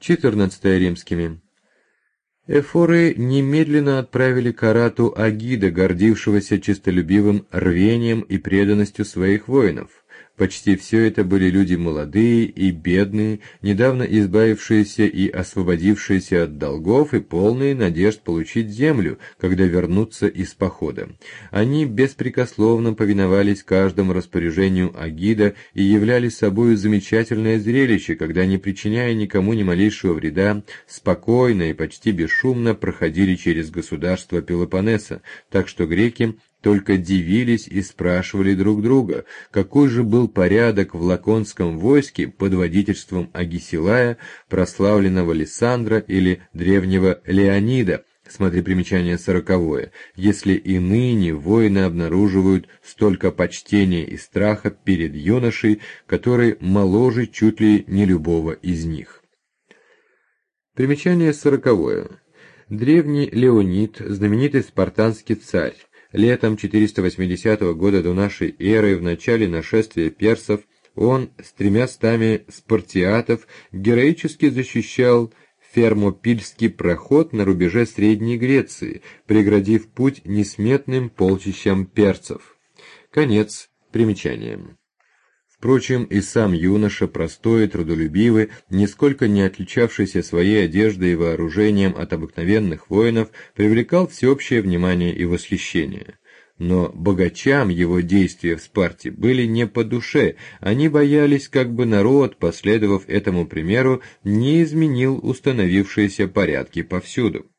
14 римскими. Эфоры немедленно отправили к Арату Агида, гордившегося честолюбивым рвением и преданностью своих воинов. Почти все это были люди молодые и бедные, недавно избавившиеся и освободившиеся от долгов и полные надежд получить землю, когда вернутся из похода. Они беспрекословно повиновались каждому распоряжению Агида и являли собою замечательное зрелище, когда, не причиняя никому ни малейшего вреда, спокойно и почти бесшумно проходили через государство Пелопоннеса, так что греки только дивились и спрашивали друг друга, какой же был порядок в лаконском войске под водительством Агисилая, прославленного Лиссандра или древнего Леонида, смотри примечание 40, если и ныне воины обнаруживают столько почтения и страха перед юношей, который моложе чуть ли не любого из них. Примечание 40. Древний Леонид, знаменитый спартанский царь, летом 480 года до нашей эры, в начале нашествия персов, он с 300 спартиатов героически защищал Фермопильский проход на рубеже Средней Греции, преградив путь несметным полчищам перцев. Конец примечания. Впрочем, и сам юноша, простой и трудолюбивый, нисколько не отличавшийся своей одеждой и вооружением от обыкновенных воинов, привлекал всеобщее внимание и восхищение. Но богачам его действия в Спарте были не по душе, они боялись, как бы народ, последовав этому примеру, не изменил установившиеся порядки повсюду.